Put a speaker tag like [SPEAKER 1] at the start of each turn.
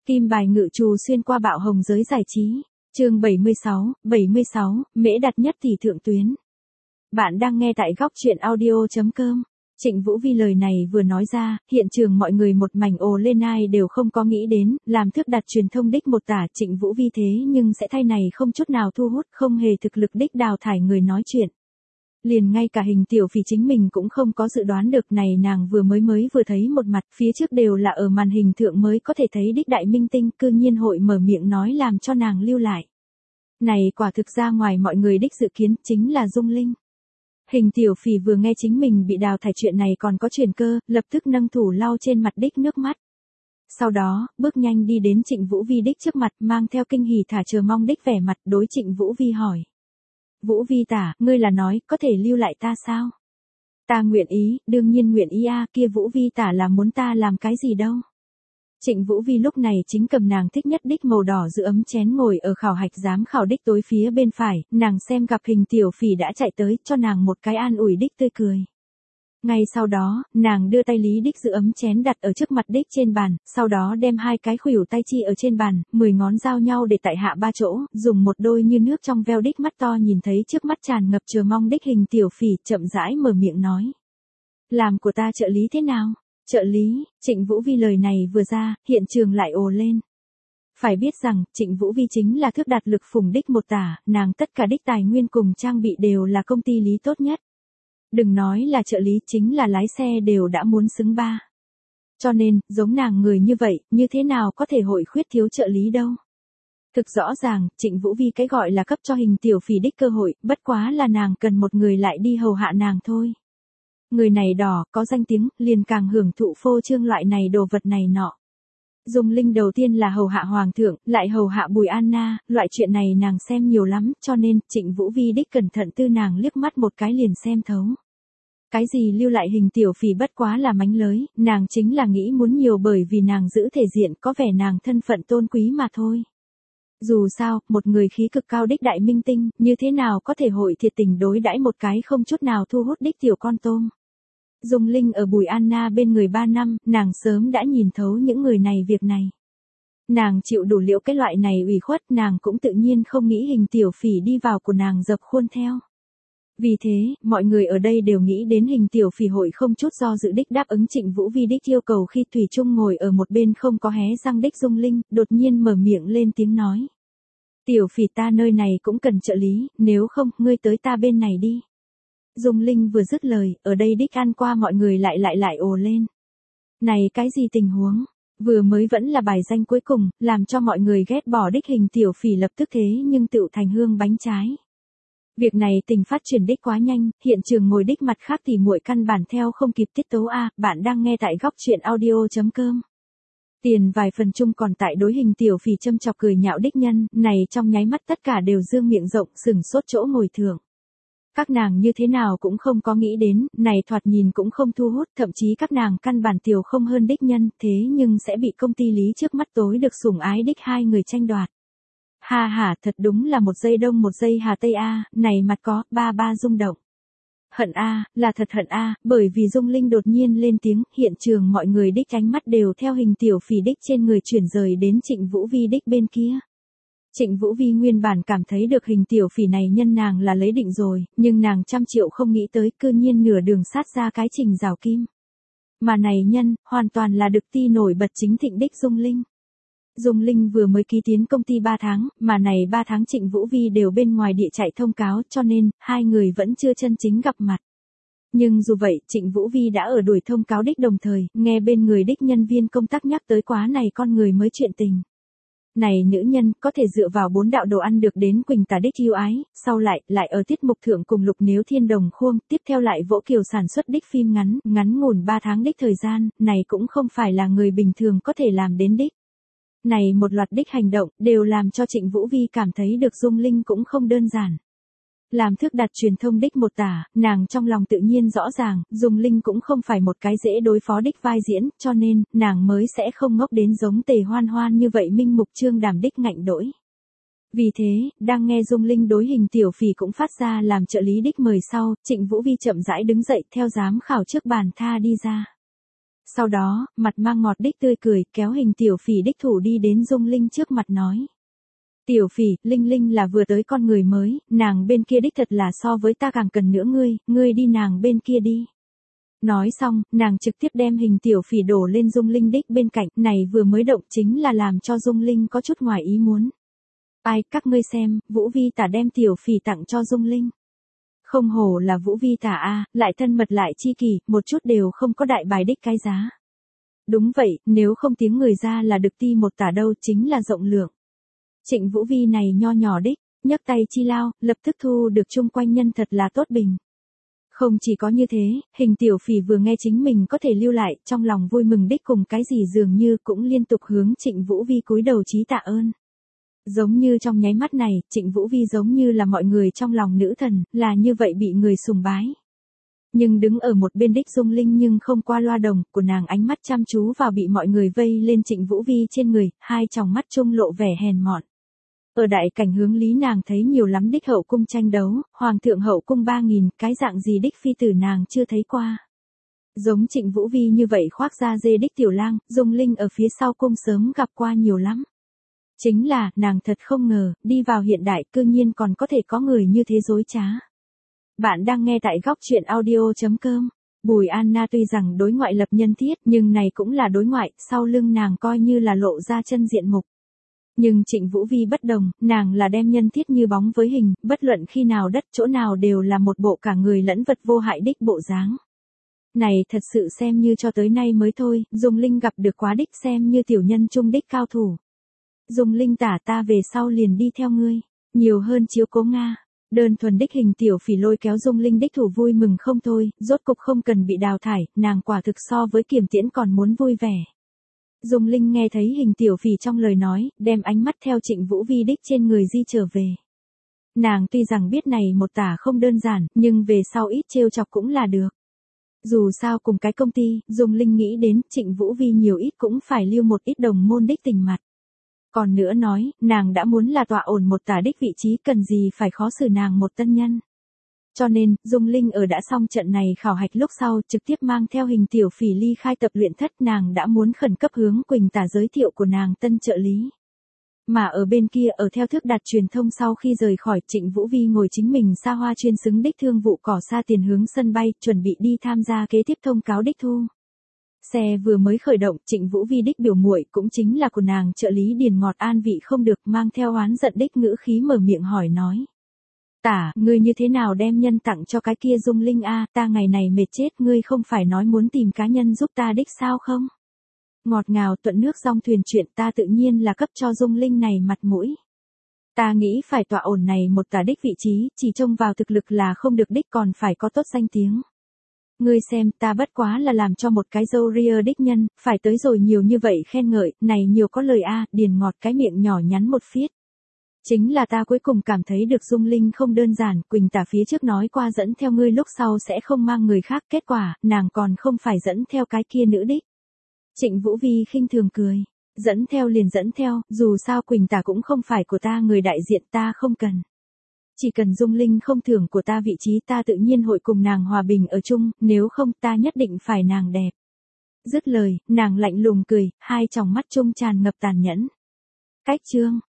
[SPEAKER 1] Kim bài ngự trù xuyên qua bạo hồng giới giải trí. Chương 76, Mễ Đạt nhất tỷ thượng tuyến. Bạn đang nghe tại góc truyện audio.com. Trịnh Vũ Vi lời này vừa nói ra, hiện trường mọi người một mảnh ồ lên, ai đều không có nghĩ đến, làm thước đặt truyền thông đích một tả Trịnh Vũ Vi thế nhưng sẽ thay này không chút nào thu hút, không hề thực lực đích đào thải người nói chuyện. Liền ngay cả Hình Tiểu Phỉ chính mình cũng không có dự đoán được này, nàng vừa vừa thấy một mặt, phía trước đều là ở màn hình thượng mới có thể thấy đích đại minh tinh, cư nhiên hội mở miệng nói làm cho nàng lưu lại. Này quả thực ra ngoài mọi người đích dự kiến, chính là Dung Linh. Hình Tiểu Phỉ vừa nghe chính mình bị đào thải chuyện này còn có truyền cơ, lập tức nâng thủ lau trên mặt đích nước mắt. Sau đó, bước nhanh đi đến Trịnh Vũ Vi đích trước mặt, mang theo kinh hỉ thả chờ mong đích vẻ mặt, đối Trịnh Vũ Vi hỏi. Vũ Vi tả, ngươi là nói, có thể lưu lại ta sao? Ta nguyện ý, đương nhiên nguyện ý a, kia Vũ Vi tả là muốn ta làm cái gì đâu? Trịnh Vũ Vi lúc này chính cầm nàng thích nhất đích màu đỏ giữ ấm chén ngồi ở khảo hạch giám khảo đích tối phía bên phải, nàng xem gặp Hình Tiểu Phỉ đã chạy tới, cho nàng một cái an ủi đích tươi cười. Ngay sau đó, nàng đưa tay lý đích giữ ấm chén đặt ở trước mặt đích trên bàn, sau đó đem hai cái khuỷu tay chi ở trên bàn, 10 ngón giao nhau để tại hạ ba chỗ, dùng một đôi như nước trong veo đích mắt to nhìn thấy trước mắt tràn ngập chờ mong đích Hình Tiểu Phỉ, chậm rãi mở miệng nói. Làm của ta trợ lý thế nào? Trợ lý, Trịnh Vũ Vi lời này vừa ra, hiện trường lại ồ lên. Phải biết rằng, Trịnh Vũ Vi chính là thước đạt lực phùng đích một tả, nàng tất cả đích tài nguyên cùng trang bị đều là công ty lý tốt nhất. Đừng nói là trợ lý, chính là lái xe đều đã muốn xứng ba. Cho nên, giống nàng người như vậy, như thế nào có thể hội khuyết thiếu trợ lý đâu. Thực rõ ràng, Trịnh Vũ Vi cái gọi là cấp cho Hình Tiểu Phỉ đích cơ hội, bất quá là nàng cần một người lại đi hầu hạ nàng thôi. Người này đỏ, có danh tiếng, liền càng hưởng thụ phô trương loại này đồ vật này nọ. Dung Linh đầu tiên là hầu hạ Hoàng thượng, lại hầu hạ Bùi Anna, loại chuyện này nàng xem nhiều lắm, cho nên, Trịnh Vũ Vi đích cẩn thận tư nàng liếc mắt một cái liền xem thấu. Cái gì lưu lại Hình Tiểu Phỉ bất quá là mánh lới, nàng chính là nghĩ muốn nhiều bởi vì nàng giữ thể diện, có vẻ nàng thân phận tôn quý mà thôi. Dù sao, một người khí cực cao đích đại minh tinh, như thế nào có thể hội thiệt tình đối đãi một cái không chút nào thu hút đích tiểu con tôm. Dung Linh ở Bùi Anna bên người 3 năm, nàng sớm đã nhìn thấu những người này việc này. Nàng chịu đủ liệu cái loại này ủy khuất, nàng cũng tự nhiên không nghĩ Hình Tiểu Phỉ đi vào của nàng dập khuôn theo. Vì thế, mọi người ở đây đều nghĩ đến Hình Tiểu Phỉ hội không chút do dự đích đáp ứng Trịnh Vũ Vi đích yêu cầu khi Thủy Chung ngồi ở một bên không có hé răng đích Dung Linh, đột nhiên mở miệng lên tiếng nói. Tiểu Phỉ ta nơi này cũng cần trợ lý, nếu không, ngươi tới ta bên này đi. Dung Linh vừa dứt lời, ở đây đích ăn qua mọi người lại ồ lên. Này cái gì tình huống? Vừa mới vẫn là bài danh cuối cùng, làm cho mọi người ghét bỏ đích Hình Tiểu Phỉ lập tức thế nhưng tựu thành hương bánh trái. Việc này tình phát triển đích quá nhanh, hiện trường ngồi đích mặt khác thì muội căn bản theo không kịp tiết tấu a, bạn đang nghe tại góc truyện audio.com. Tiền vài phần chung còn tại đối Hình Tiểu Phỉ châm chọc cười nhạo đích nhân, này trong nháy mắt tất cả đều dương miệng rộng sừng sốt chỗ ngồi thượng. Các nàng như thế nào cũng không có nghĩ đến, này thoạt nhìn cũng không thu hút, thậm chí các nàng căn bản tiểu không hơn đích nhân, thế nhưng sẽ bị công ty lý trước mắt tối được sủng ái đích hai người tranh đoạt. Ha ha, thật đúng là một giây đông một giây hà tây a, này mặt có, ba rung động. Hận a, là thật hận a, bởi vì Dung Linh đột nhiên lên tiếng, hiện trường mọi người đích ánh mắt đều theo Hình Tiểu Phỉ đích trên người chuyển rời đến Trịnh Vũ Vi đích bên kia. Trịnh Vũ Vi nguyên bản cảm thấy được Hình Tiểu Phỉ này nhân nàng là lấy định rồi, nhưng nàng trăm triệu không nghĩ tới cư nhiên nửa đường sát ra cái Trình Rào Kim. Mà này nhân, hoàn toàn là được ti nổi bật chính thịnh đích Dung Linh. Dung Linh vừa mới ký tiến công ty 3 tháng, mà này 3 tháng Trịnh Vũ Vi đều bên ngoài địa chạy thông cáo, cho nên, hai người vẫn chưa chân chính gặp mặt. Nhưng dù vậy, Trịnh Vũ Vi đã ở đuổi thông cáo đích đồng thời, nghe bên người đích nhân viên công tác nhắc tới quá này con người mới chuyện tình. Này nữ nhân, có thể dựa vào 4 đạo đồ ăn được đến Quỳnh Tả đích yêu ái, sau lại ở tiết mục thượng cùng Lục Nếu Thiên đồng khuôn, tiếp theo lại Vỗ Kiều sản xuất đích phim ngắn ngủn 3 tháng đích thời gian, này cũng không phải là người bình thường có thể làm đến đích. Này một loạt đích hành động, đều làm cho Trịnh Vũ Vi cảm thấy được Dung Linh cũng không đơn giản. Làm thước đặt truyền thông đích một tả, nàng trong lòng tự nhiên rõ ràng, Dung Linh cũng không phải một cái dễ đối phó đích vai diễn, cho nên, nàng mới sẽ không ngốc đến giống Tề Hoan Hoan như vậy minh mục trương đảm đích ngạnh đỗi. Vì thế, đang nghe Dung Linh đối Hình Tiểu Phỉ cũng phát ra làm trợ lý đích mời sau, Trịnh Vũ Vi chậm rãi đứng dậy theo giám khảo trước bàn tha đi ra. Sau đó, mặt mang ngọt đích tươi cười, kéo hình tiểu phỉ đích thủ đi đến Dung Linh trước mặt nói. Tiểu phỉ, Linh Linh là vừa tới con người mới, nàng bên kia đích thật là so với ta càng cần nữa ngươi đi nàng bên kia đi. Nói xong, nàng trực tiếp đem hình tiểu phỉ đổ lên Dung Linh đích bên cạnh, này vừa mới động chính là làm cho Dung Linh có chút ngoài ý muốn. Ai, các ngươi xem, Vũ Vi Tả đem tiểu phỉ tặng cho Dung Linh. Không hổ là Vũ Vi Tả a, lại thân mật lại chi kỷ, một chút đều không có đại bài đích cái giá. Đúng vậy, nếu không tiếng người ra là được ti một tả đâu chính là rộng lượng. Trịnh Vũ Vi này nho nhỏ đích, nhấc tay chi lao, lập tức thu được chung quanh nhân thật là tốt bình. Không chỉ có như thế, hình tiểu phỉ vừa nghe chính mình có thể lưu lại, trong lòng vui mừng đích cùng cái gì dường như cũng liên tục hướng Trịnh Vũ Vi cúi đầu chí tạ ơn. Giống như trong nháy mắt này, Trịnh Vũ Vi giống như là mọi người trong lòng nữ thần, là như vậy bị người sùng bái. Nhưng đứng ở một bên đích Dung Linh nhưng không qua loa đồng, của nàng ánh mắt chăm chú vào bị mọi người vây lên Trịnh Vũ Vi trên người, hai tròng mắt trung lộ vẻ hèn mọn. Ở đại cảnh hướng lý nàng thấy nhiều lắm đích hậu cung tranh đấu, hoàng thượng hậu cung 3.000, cái dạng gì đích phi tử nàng chưa thấy qua. Giống Trịnh Vũ Vi như vậy khoác da dê đích tiểu lang, Dung Linh ở phía sau cung sớm gặp qua nhiều lắm. Chính là, nàng thật không ngờ, đi vào hiện đại cư nhiên còn có thể có người như thế dối trá. Bạn đang nghe tại góc truyện audio.com. Bùi Anna tuy rằng đối ngoại lập nhân thiết nhưng này cũng là đối ngoại, sau lưng nàng coi như là lộ ra chân diện mục. Nhưng Trịnh Vũ Vi bất đồng, nàng là đem nhân thiết như bóng với hình, bất luận khi nào đất chỗ nào đều là một bộ cả người lẫn vật vô hại đích bộ dáng. Này thật sự xem như cho tới nay mới thôi, Dung Linh gặp được quá đích xem như tiểu nhân trung đích cao thủ. Dung Linh tả ta về sau liền đi theo ngươi, nhiều hơn chiếu cố Nga. Đơn thuần đích hình tiểu phỉ lôi kéo Dung Linh đích thủ vui mừng không thôi, rốt cục không cần bị đào thải, nàng quả thực so với Kiềm Tiễn còn muốn vui vẻ. Dung Linh nghe thấy hình tiểu phỉ trong lời nói, đem ánh mắt theo Trịnh Vũ Vi đích trên người di trở về. Nàng tuy rằng biết này một tả không đơn giản, nhưng về sau ít trêu chọc cũng là được. Dù sao cùng cái công ty, Dung Linh nghĩ đến Trịnh Vũ Vi nhiều ít cũng phải lưu một ít đồng môn đích tình mặt. Còn nữa nói, nàng đã muốn là tọa ổn một tả đích vị trí cần gì phải khó xử nàng một tân nhân. Cho nên, Dung Linh ở đã xong trận này khảo hạch lúc sau trực tiếp mang theo hình tiểu phỉ ly khai tập luyện thất, nàng đã muốn khẩn cấp hướng Quỳnh Tả giới thiệu của nàng tân trợ lý. Mà ở bên kia ở theo thước đạt truyền thông sau khi rời khỏi, Trịnh Vũ Vi ngồi chính mình xa hoa chuyên xứng đích thương vụ cỏ xa tiền hướng sân bay, chuẩn bị đi tham gia kế tiếp thông cáo đích thu. Xe vừa mới khởi động, Trịnh Vũ Vi đích biểu muội cũng chính là của nàng trợ lý Điền Ngọt An vị không được, mang theo oán giận đích ngữ khí mở miệng hỏi nói. Tả, ngươi như thế nào đem nhân tặng cho cái kia Dung Linh a, ta ngày này mệt chết, ngươi không phải nói muốn tìm cá nhân giúp ta đích sao không? Ngọt ngào thuận nước dong thuyền chuyện, ta tự nhiên là cấp cho Dung Linh này mặt mũi. Ta nghĩ phải tọa ổn này một tả đích vị trí, chỉ trông vào thực lực là không được đích, còn phải có tốt danh tiếng. Ngươi xem, ta bất quá là làm cho một cái dâu ria đích nhân, phải tới rồi nhiều như vậy khen ngợi, này nhiều có lời a, Điền Ngọt cái miệng nhỏ nhắn một phiết. Chính là ta cuối cùng cảm thấy được Dung Linh không đơn giản, Quỳnh Tả phía trước nói qua dẫn theo ngươi lúc sau sẽ không mang người khác, kết quả, nàng còn không phải dẫn theo cái kia nữ đích. Trịnh Vũ Vi khinh thường cười, dẫn theo liền dẫn theo, dù sao Quỳnh Tả cũng không phải của ta, người đại diện ta không cần. Chỉ cần Dung Linh không thưởng của ta vị trí, ta tự nhiên hội cùng nàng hòa bình ở chung, nếu không ta nhất định phải nàng đẹp. Dứt lời, nàng lạnh lùng cười, hai tròng mắt trung tràn ngập tàn nhẫn. Cách chương